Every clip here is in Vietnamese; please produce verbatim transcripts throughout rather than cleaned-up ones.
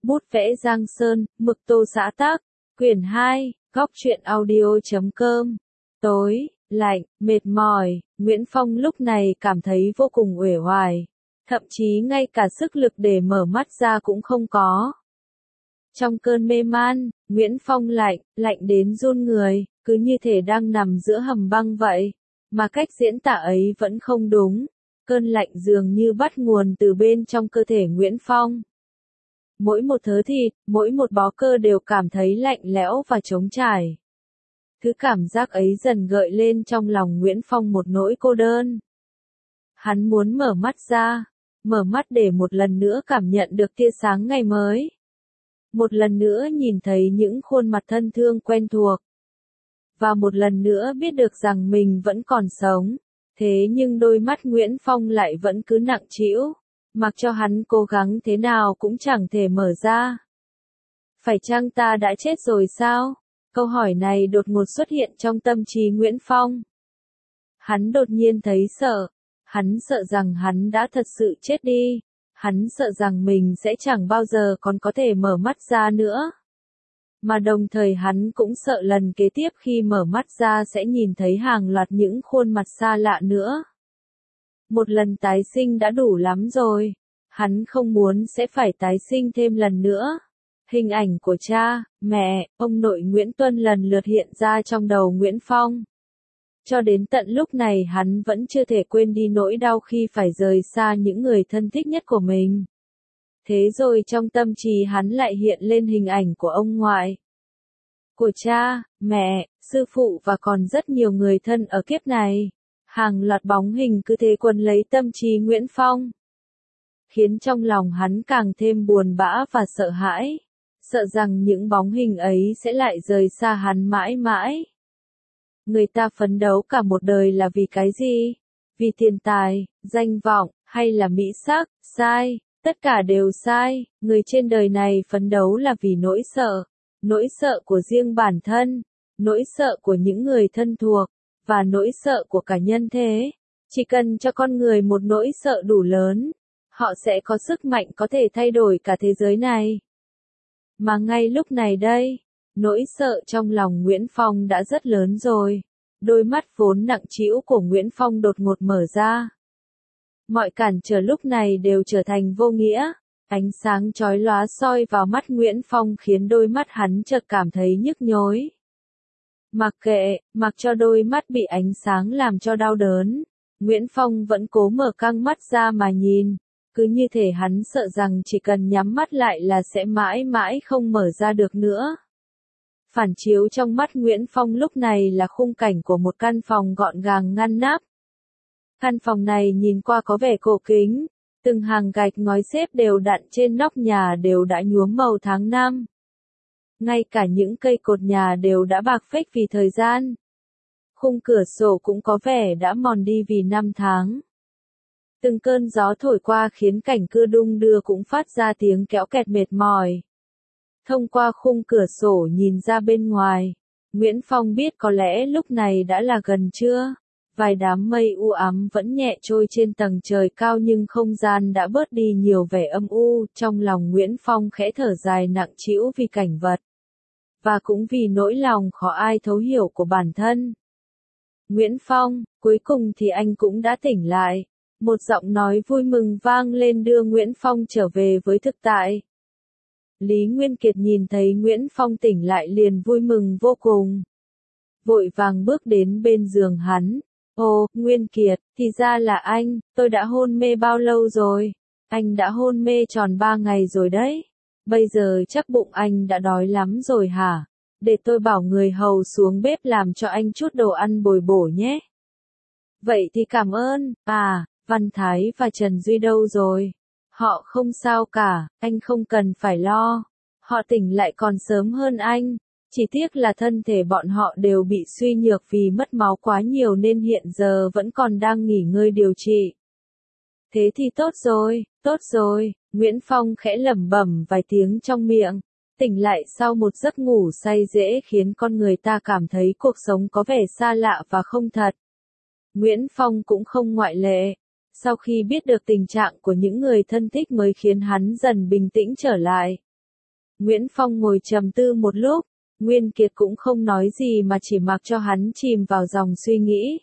Bút vẽ Giang Sơn, mực tô xã tác, quyển hai, góc truyện audio chấm com. Tối, lạnh, mệt mỏi, Nguyễn Phong lúc này cảm thấy vô cùng uể oải, thậm chí ngay cả sức lực để mở mắt ra cũng không có. Trong cơn mê man, Nguyễn Phong lạnh, lạnh đến run người, cứ như thể đang nằm giữa hầm băng vậy, mà cách diễn tả ấy vẫn không đúng. Cơn lạnh dường như bắt nguồn từ bên trong cơ thể Nguyễn Phong. Mỗi một thớ thịt, mỗi một bó cơ đều cảm thấy lạnh lẽo và trống trải. Thứ cảm giác ấy dần gợi lên trong lòng Nguyễn Phong một nỗi cô đơn. Hắn muốn mở mắt ra, mở mắt để một lần nữa cảm nhận được tia sáng ngày mới. Một lần nữa nhìn thấy những khuôn mặt thân thương quen thuộc. Và một lần nữa biết được rằng mình vẫn còn sống. Thế nhưng đôi mắt Nguyễn Phong lại vẫn cứ nặng trĩu, mặc cho hắn cố gắng thế nào cũng chẳng thể mở ra. Phải chăng ta đã chết rồi sao? Câu hỏi này đột ngột xuất hiện trong tâm trí Nguyễn Phong. Hắn đột nhiên thấy sợ, hắn sợ rằng hắn đã thật sự chết đi, hắn sợ rằng mình sẽ chẳng bao giờ còn có thể mở mắt ra nữa. Mà đồng thời hắn cũng sợ lần kế tiếp khi mở mắt ra sẽ nhìn thấy hàng loạt những khuôn mặt xa lạ nữa. Một lần tái sinh đã đủ lắm rồi, hắn không muốn sẽ phải tái sinh thêm lần nữa. Hình ảnh của cha, mẹ, ông nội Nguyễn Tuân lần lượt hiện ra trong đầu Nguyễn Phong. Cho đến tận lúc này hắn vẫn chưa thể quên đi nỗi đau khi phải rời xa những người thân thích nhất của mình. Thế rồi trong tâm trí hắn lại hiện lên hình ảnh của ông ngoại, của cha, mẹ, sư phụ và còn rất nhiều người thân ở kiếp này. Hàng loạt bóng hình cứ thế quấn lấy tâm trí Nguyễn Phong, khiến trong lòng hắn càng thêm buồn bã và sợ hãi, sợ rằng những bóng hình ấy sẽ lại rời xa hắn mãi mãi. Người ta phấn đấu cả một đời là vì cái gì? Vì tiền tài, danh vọng, hay là mỹ sắc? Sai, tất cả đều sai. Người trên đời này phấn đấu là vì nỗi sợ, nỗi sợ của riêng bản thân, nỗi sợ của những người thân thuộc, và nỗi sợ của cả nhân thế. Chỉ cần cho con người một nỗi sợ đủ lớn, họ sẽ có sức mạnh có thể thay đổi cả thế giới này. Mà ngay lúc này đây, nỗi sợ trong lòng Nguyễn Phong đã rất lớn rồi. Đôi mắt vốn nặng trĩu của Nguyễn Phong đột ngột mở ra. Mọi cản trở lúc này đều trở thành vô nghĩa. Ánh sáng chói lóa soi vào mắt Nguyễn Phong khiến đôi mắt hắn chợt cảm thấy nhức nhối. Mặc kệ, mặc cho đôi mắt bị ánh sáng làm cho đau đớn, Nguyễn Phong vẫn cố mở căng mắt ra mà nhìn. Cứ như thể hắn sợ rằng chỉ cần nhắm mắt lại là sẽ mãi mãi không mở ra được nữa. Phản chiếu trong mắt Nguyễn Phong lúc này là khung cảnh của một căn phòng gọn gàng ngăn nắp. Căn phòng này nhìn qua có vẻ cổ kính, từng hàng gạch ngói xếp đều đặn trên nóc nhà đều đã nhuốm màu tháng năm. Ngay cả những cây cột nhà đều đã bạc phách vì thời gian. Khung cửa sổ cũng có vẻ đã mòn đi vì năm tháng. Từng cơn gió thổi qua khiến cảnh cưa đung đưa cũng phát ra tiếng kéo kẹt mệt mỏi. Thông qua khung cửa sổ nhìn ra bên ngoài, Nguyễn Phong biết có lẽ lúc này đã là gần trưa. Vài đám mây u ám vẫn nhẹ trôi trên tầng trời cao nhưng không gian đã bớt đi nhiều vẻ âm u. Trong lòng Nguyễn Phong khẽ thở dài nặng trĩu vì cảnh vật, và cũng vì nỗi lòng khó ai thấu hiểu của bản thân. Nguyễn Phong, cuối cùng thì anh cũng đã tỉnh lại. Một giọng nói vui mừng vang lên đưa Nguyễn Phong trở về với thực tại. Lý Nguyên Kiệt nhìn thấy Nguyễn Phong tỉnh lại liền vui mừng vô cùng. Vội vàng bước đến bên giường hắn. Ồ, Nguyên Kiệt, thì ra là anh, tôi đã hôn mê bao lâu rồi? Anh đã hôn mê tròn ba ngày rồi đấy. Bây giờ chắc bụng anh đã đói lắm rồi hả? Để tôi bảo người hầu xuống bếp làm cho anh chút đồ ăn bồi bổ nhé. Vậy thì cảm ơn. À, Văn Thái và Trần Duy đâu rồi? Họ không sao cả, anh không cần phải lo. Họ tỉnh lại còn sớm hơn anh. Chỉ tiếc là thân thể bọn họ đều bị suy nhược vì mất máu quá nhiều nên hiện giờ vẫn còn đang nghỉ ngơi điều trị. Thế thì tốt rồi, tốt rồi, Nguyễn Phong khẽ lẩm bẩm vài tiếng trong miệng. Tỉnh lại sau một giấc ngủ say dễ khiến con người ta cảm thấy cuộc sống có vẻ xa lạ và không thật. Nguyễn Phong cũng không ngoại lệ. Sau khi biết được tình trạng của những người thân thích mới khiến hắn dần bình tĩnh trở lại. Nguyễn Phong ngồi trầm tư một lúc, Nguyên Kiệt cũng không nói gì mà chỉ mặc cho hắn chìm vào dòng suy nghĩ.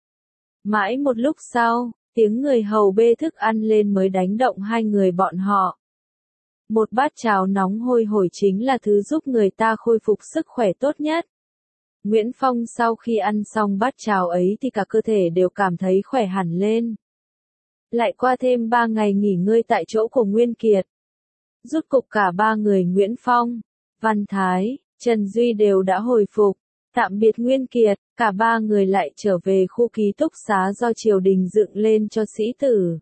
Mãi một lúc sau, tiếng người hầu bê thức ăn lên mới đánh động hai người bọn họ. Một bát cháo nóng hôi hổi chính là thứ giúp người ta khôi phục sức khỏe tốt nhất. Nguyễn Phong sau khi ăn xong bát cháo ấy thì cả cơ thể đều cảm thấy khỏe hẳn lên. Lại qua thêm ba ngày nghỉ ngơi tại chỗ của Nguyên Kiệt. Rút cục cả ba người Nguyễn Phong, Văn Thái, Trần Duy đều đã hồi phục. Tạm biệt Nguyên Kiệt, cả ba người lại trở về khu ký túc xá do triều đình dựng lên cho sĩ tử.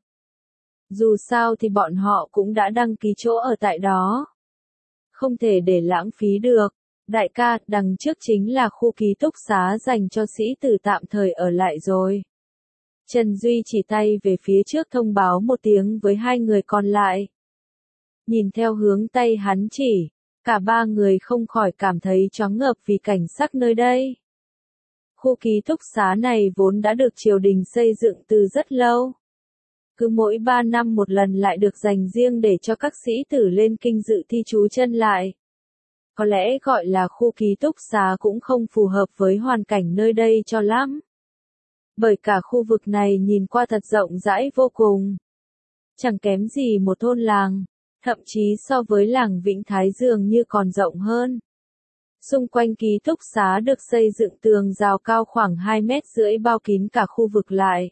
Dù sao thì bọn họ cũng đã đăng ký chỗ ở tại đó. Không thể để lãng phí được. Đại ca, đằng trước chính là khu ký túc xá dành cho sĩ tử tạm thời ở lại rồi. Trần Duy chỉ tay về phía trước thông báo một tiếng với hai người còn lại. Nhìn theo hướng tay hắn chỉ, cả ba người không khỏi cảm thấy choáng ngợp vì cảnh sắc nơi đây. Khu ký túc xá này vốn đã được triều đình xây dựng từ rất lâu. Cứ mỗi ba năm một lần lại được dành riêng để cho các sĩ tử lên kinh dự thi trú chân lại. Có lẽ gọi là khu ký túc xá cũng không phù hợp với hoàn cảnh nơi đây cho lắm. Bởi cả khu vực này nhìn qua thật rộng rãi vô cùng. Chẳng kém gì một thôn làng, thậm chí so với làng Vĩnh Thái dường như còn rộng hơn. Xung quanh ký túc xá được xây dựng tường rào cao khoảng hai mét rưỡi bao kín cả khu vực lại.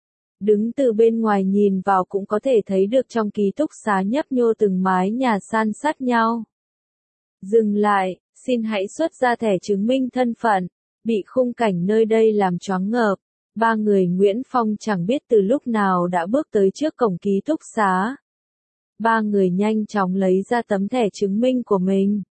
Đứng từ bên ngoài nhìn vào cũng có thể thấy được trong ký túc xá nhấp nhô từng mái nhà san sát nhau. Dừng lại, xin hãy xuất ra thẻ chứng minh thân phận. Bị khung cảnh nơi đây làm choáng ngợp, ba người Nguyễn Phong chẳng biết từ lúc nào đã bước tới trước cổng ký túc xá. Ba người nhanh chóng lấy ra tấm thẻ chứng minh của mình.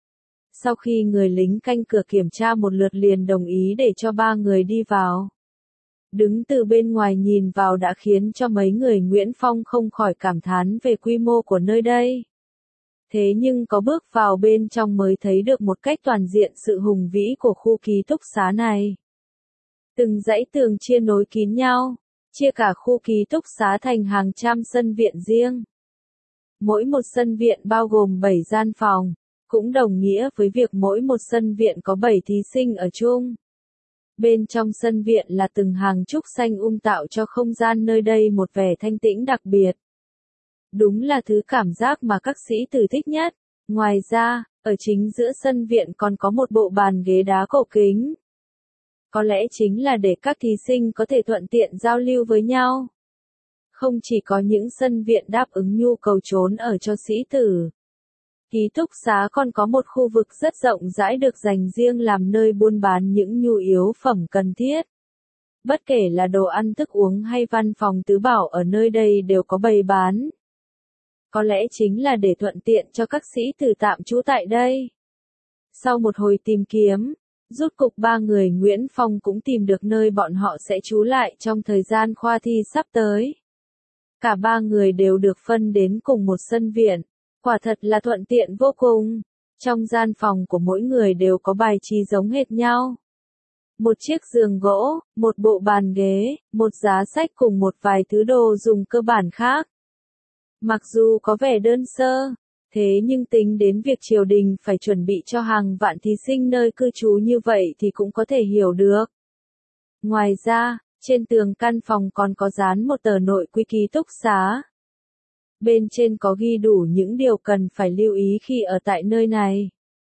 Sau khi người lính canh cửa kiểm tra một lượt liền đồng ý để cho ba người đi vào. Đứng từ bên ngoài nhìn vào đã khiến cho mấy người Nguyễn Phong không khỏi cảm thán về quy mô của nơi đây. Thế nhưng có bước vào bên trong mới thấy được một cách toàn diện sự hùng vĩ của khu ký túc xá này. Từng dãy tường chia nối kín nhau, chia cả khu ký túc xá thành hàng trăm sân viện riêng. Mỗi một sân viện bao gồm bảy gian phòng, cũng đồng nghĩa với việc mỗi một sân viện có bảy thí sinh ở chung. Bên trong sân viện là từng hàng trúc xanh um tạo cho không gian nơi đây một vẻ thanh tĩnh đặc biệt. Đúng là thứ cảm giác mà các sĩ tử thích nhất. Ngoài ra, ở chính giữa sân viện còn có một bộ bàn ghế đá cổ kính. Có lẽ chính là để các thí sinh có thể thuận tiện giao lưu với nhau. Không chỉ có những sân viện đáp ứng nhu cầu trốn ở cho sĩ tử. Ký túc xá còn có một khu vực rất rộng rãi được dành riêng làm nơi buôn bán những nhu yếu phẩm cần thiết. Bất kể là đồ ăn thức uống hay văn phòng tứ bảo ở nơi đây đều có bày bán. Có lẽ chính là để thuận tiện cho các sĩ tử tạm trú tại đây. Sau một hồi tìm kiếm, rút cục ba người Nguyễn Phong cũng tìm được nơi bọn họ sẽ trú lại trong thời gian khoa thi sắp tới. Cả ba người đều được phân đến cùng một sân viện. Quả thật là thuận tiện vô cùng. Trong gian phòng của mỗi người đều có bài trí giống hệt nhau. Một chiếc giường gỗ, một bộ bàn ghế, một giá sách cùng một vài thứ đồ dùng cơ bản khác. Mặc dù có vẻ đơn sơ, thế nhưng tính đến việc triều đình phải chuẩn bị cho hàng vạn thí sinh nơi cư trú như vậy thì cũng có thể hiểu được. Ngoài ra, trên tường căn phòng còn có dán một tờ nội quy ký túc xá. Bên trên có ghi đủ những điều cần phải lưu ý khi ở tại nơi này.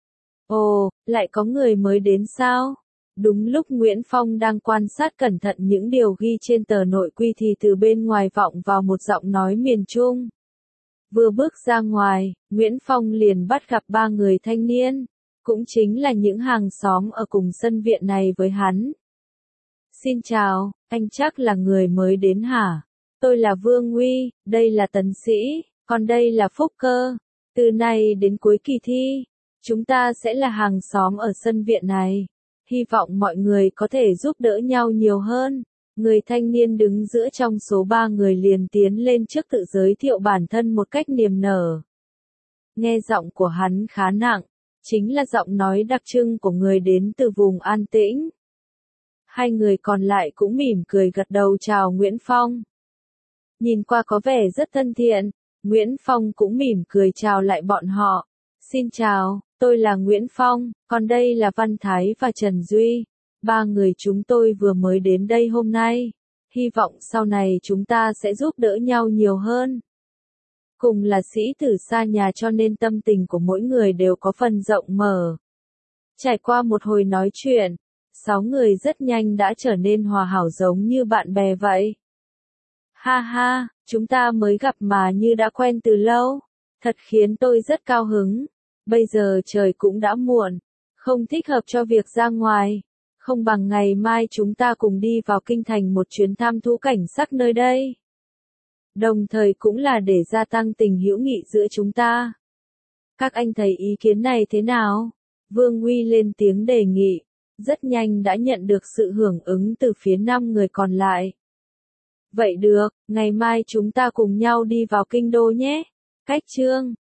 Ồ, lại có người mới đến sao? Đúng lúc Nguyễn Phong đang quan sát cẩn thận những điều ghi trên tờ nội quy thì từ bên ngoài vọng vào một giọng nói miền Trung. Vừa bước ra ngoài, Nguyễn Phong liền bắt gặp ba người thanh niên, cũng chính là những hàng xóm ở cùng sân viện này với hắn. Xin chào, anh chắc là người mới đến hả? Tôi là Vương Nguy, đây là Tấn Sĩ, còn đây là Phúc Cơ. Từ nay đến cuối kỳ thi, chúng ta sẽ là hàng xóm ở sân viện này. Hy vọng mọi người có thể giúp đỡ nhau nhiều hơn. Người thanh niên đứng giữa trong số ba người liền tiến lên trước tự giới thiệu bản thân một cách niềm nở. Nghe giọng của hắn khá nặng, chính là giọng nói đặc trưng của người đến từ vùng an tĩnh. Hai người còn lại cũng mỉm cười gật đầu chào Nguyễn Phong. Nhìn qua có vẻ rất thân thiện, Nguyễn Phong cũng mỉm cười chào lại bọn họ. Xin chào, tôi là Nguyễn Phong, còn đây là Văn Thái và Trần Duy. Ba người chúng tôi vừa mới đến đây hôm nay. Hy vọng sau này chúng ta sẽ giúp đỡ nhau nhiều hơn. Cùng là sĩ tử xa nhà cho nên tâm tình của mỗi người đều có phần rộng mở. Trải qua một hồi nói chuyện, sáu người rất nhanh đã trở nên hòa hảo giống như bạn bè vậy. Ha ha, chúng ta mới gặp mà như đã quen từ lâu. Thật khiến tôi rất cao hứng. Bây giờ trời cũng đã muộn, không thích hợp cho việc ra ngoài. Không bằng ngày mai chúng ta cùng đi vào kinh thành một chuyến thăm thú cảnh sắc nơi đây. Đồng thời cũng là để gia tăng tình hữu nghị giữa chúng ta. Các anh thấy ý kiến này thế nào? Vương Uy lên tiếng đề nghị, rất nhanh đã nhận được sự hưởng ứng từ phía năm người còn lại. Vậy được, ngày mai chúng ta cùng nhau đi vào kinh đô nhé. Cách chương